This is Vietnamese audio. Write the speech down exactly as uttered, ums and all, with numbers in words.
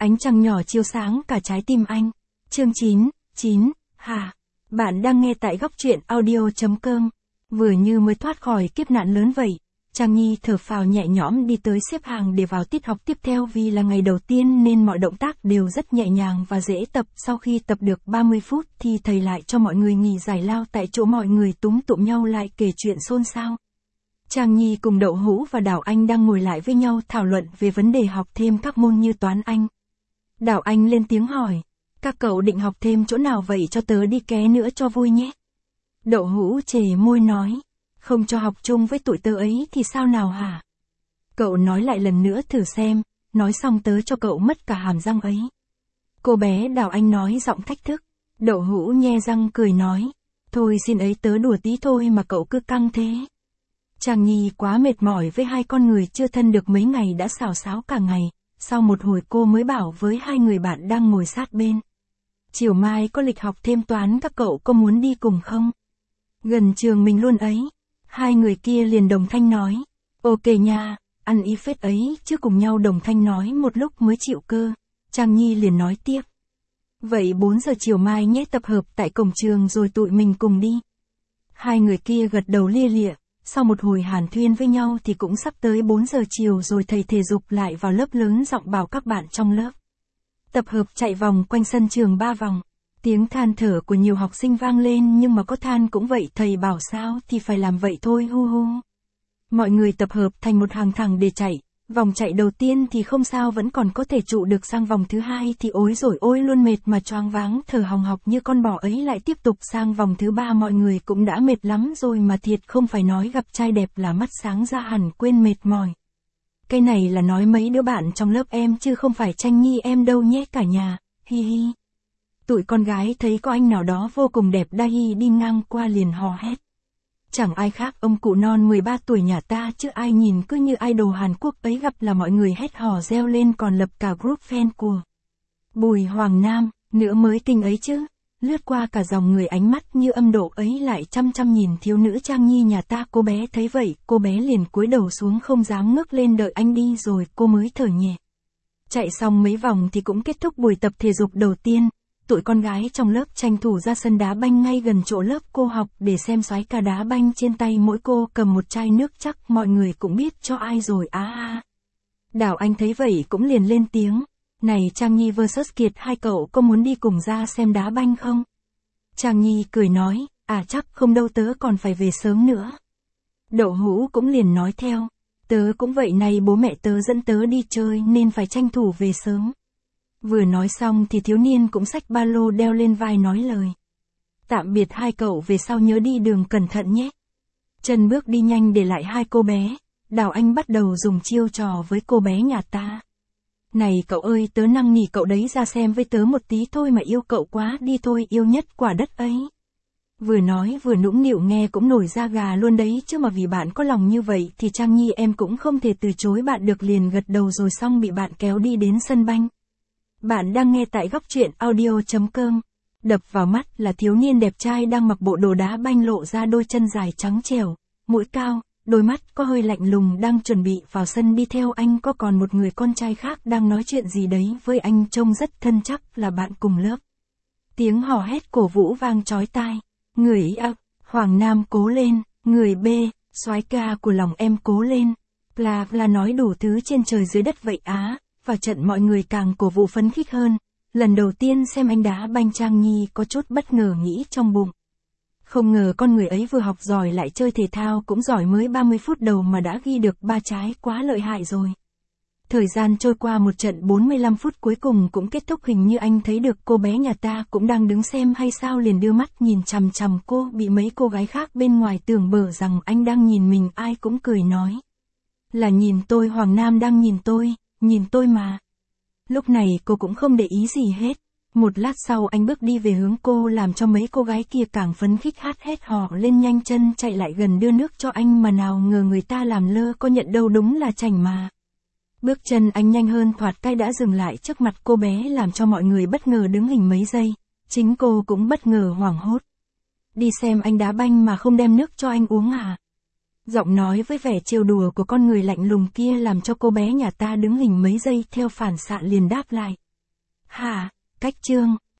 Ánh trăng nhỏ chiếu sáng cả trái tim anh. Chương chín, chín, hà. Bạn đang nghe tại góc truyện audio.com. Vừa như mới thoát khỏi kiếp nạn lớn vậy, Trang Nhi thở phào nhẹ nhõm đi tới xếp hàng để vào tiết học tiếp theo vì là ngày đầu tiên nên mọi động tác đều rất nhẹ nhàng và dễ tập. Sau khi tập được ba mươi phút thì thầy lại cho mọi người nghỉ giải lao tại chỗ, mọi người túm tụm nhau lại kể chuyện xôn xao. Trang Nhi cùng Đậu Hũ và Đào Anh đang ngồi lại với nhau thảo luận về vấn đề học thêm các môn như toán Anh. Đào Anh lên tiếng hỏi, các cậu định học thêm chỗ nào vậy, cho tớ đi ké nữa cho vui nhé. Đậu Hũ chề môi nói, không cho học chung với tụi tớ ấy thì sao nào hả? Cậu nói lại lần nữa thử xem, nói xong tớ cho cậu mất cả hàm răng ấy. Cô bé Đào Anh nói giọng thách thức. Đậu Hũ nhe răng cười nói, thôi xin ấy, tớ đùa tí thôi mà cậu cứ căng thế. Trang Nhi quá mệt mỏi với hai con người chưa thân được mấy ngày đã xào xáo cả ngày, sau một hồi cô mới bảo với hai người bạn đang ngồi sát bên. Chiều mai có lịch học thêm toán, các cậu có muốn đi cùng không? Gần trường mình luôn ấy. Hai người kia liền đồng thanh nói, ok nha, ăn ý phết ấy chứ. Cùng nhau đồng thanh nói một lúc mới chịu cơ. Trang Nhi liền nói tiếp, vậy bốn giờ chiều mai nhé, tập hợp tại cổng trường rồi tụi mình cùng đi. Hai người kia gật đầu lia lịa. Sau một hồi hàn thuyên với nhau thì cũng sắp tới bốn giờ chiều rồi, thầy thể dục lại vào lớp lớn giọng bảo các bạn trong lớp tập hợp chạy vòng quanh sân trường ba vòng. Tiếng than thở của nhiều học sinh vang lên, nhưng mà có than cũng vậy, thầy bảo sao thì phải làm vậy thôi, hu hu. Mọi người tập hợp thành một hàng thẳng để chạy. Vòng chạy đầu tiên thì không sao, vẫn còn có thể trụ được, sang vòng thứ hai thì ối rồi ôi luôn mệt mà choáng váng thở hồng hộc như con bò ấy. Lại tiếp tục sang vòng thứ ba, mọi người cũng đã mệt lắm rồi mà thiệt không phải nói gặp trai đẹp là mắt sáng ra hẳn quên mệt mỏi. Cái này là nói mấy đứa bạn trong lớp em chứ không phải Tranh Nhi em đâu nhé cả nhà, hi hi. Tụi con gái thấy có anh nào đó vô cùng đẹp đa hi đi ngang qua liền hò hét. Chẳng ai khác ông cụ non mười ba tuổi nhà ta chứ, ai nhìn cứ như idol Hàn Quốc ấy, gặp là mọi người hét hò reo lên, còn lập cả group fan của Bùi Hoàng Nam nữa mới kinh ấy chứ. Lướt qua cả dòng người, ánh mắt như âm độ ấy lại chăm chăm nhìn thiếu nữ Trang Nhi nhà ta. Cô bé thấy vậy, cô bé liền cúi đầu xuống không dám ngước lên, đợi anh đi rồi cô mới thở nhẹ. Chạy xong mấy vòng thì cũng kết thúc buổi tập thể dục đầu tiên. Tụi con gái trong lớp tranh thủ ra sân đá banh ngay gần chỗ lớp cô học để xem soái ca đá banh. Trên tay mỗi cô cầm một chai nước, chắc mọi người cũng biết cho ai rồi á à. Đào Anh thấy vậy cũng liền lên tiếng, này Trang Nhi versus Kiệt, hai cậu có muốn đi cùng ra xem đá banh không? Trang Nhi cười nói, à chắc không đâu, tớ còn phải về sớm nữa. Đậu Hũ cũng liền nói theo, tớ cũng vậy này, bố mẹ tớ dẫn tớ đi chơi nên phải tranh thủ về sớm. Vừa nói xong thì thiếu niên cũng xách ba lô đeo lên vai nói lời tạm biệt hai cậu, về sau nhớ đi đường cẩn thận nhé. Chân bước đi nhanh để lại hai cô bé. Đào Anh bắt đầu dùng chiêu trò với cô bé nhà ta. Này cậu ơi, tớ năn nỉ cậu đấy, ra xem với tớ một tí thôi mà, yêu cậu quá đi thôi, yêu nhất quả đất ấy. Vừa nói vừa nũng nịu nghe cũng nổi da gà luôn đấy chứ, mà vì bạn có lòng như vậy thì Trang Nhi em cũng không thể từ chối bạn được, liền gật đầu rồi xong bị bạn kéo đi đến sân banh. Bạn đang nghe tại góc truyện audio.com. Đập vào mắt là thiếu niên đẹp trai đang mặc bộ đồ đá banh, lộ ra đôi chân dài trắng trẻo, mũi cao, đôi mắt có hơi lạnh lùng, đang chuẩn bị vào sân đi theo anh. Có còn một người con trai khác đang nói chuyện gì đấy với anh, trông rất thân, chắc là bạn cùng lớp. Tiếng hò hét cổ vũ vang chói tai. Người A, Hoàng Nam cố lên, người B, soái ca của lòng em cố lên. Bla bla nói đủ thứ trên trời dưới đất vậy á. Vào trận mọi người càng cổ vũ phấn khích hơn. Lần đầu tiên xem anh đá banh, Trang Nhi có chút bất ngờ nghĩ trong bụng. Không ngờ con người ấy vừa học giỏi lại chơi thể thao cũng giỏi, mới ba mươi phút đầu mà đã ghi được ba trái, quá lợi hại rồi. Thời gian trôi qua, một trận bốn mươi lăm phút cuối cùng cũng kết thúc. Hình như anh thấy được cô bé nhà ta cũng đang đứng xem hay sao, liền đưa mắt nhìn chằm chằm cô. Bị mấy cô gái khác bên ngoài tưởng bở rằng anh đang nhìn mình, ai cũng cười nói là nhìn tôi, Hoàng Nam đang nhìn tôi, nhìn tôi mà. Lúc này cô cũng không để ý gì hết. Một lát sau anh bước đi về hướng cô, làm cho mấy cô gái kia càng phấn khích, hát hét hò lên, nhanh chân chạy lại gần đưa nước cho anh, mà nào ngờ người ta làm lơ có nhận đâu, đúng là chảnh mà. Bước chân anh nhanh hơn, thoạt cái đã dừng lại trước mặt cô bé, làm cho mọi người bất ngờ đứng hình mấy giây. Chính cô cũng bất ngờ hoảng hốt. Đi xem anh đá banh mà không đem nước cho anh uống à? Giọng nói với vẻ trêu đùa của con người lạnh lùng kia làm cho cô bé nhà ta đứng hình mấy giây, theo phản xạ liền đáp lại. Hả, cách chương.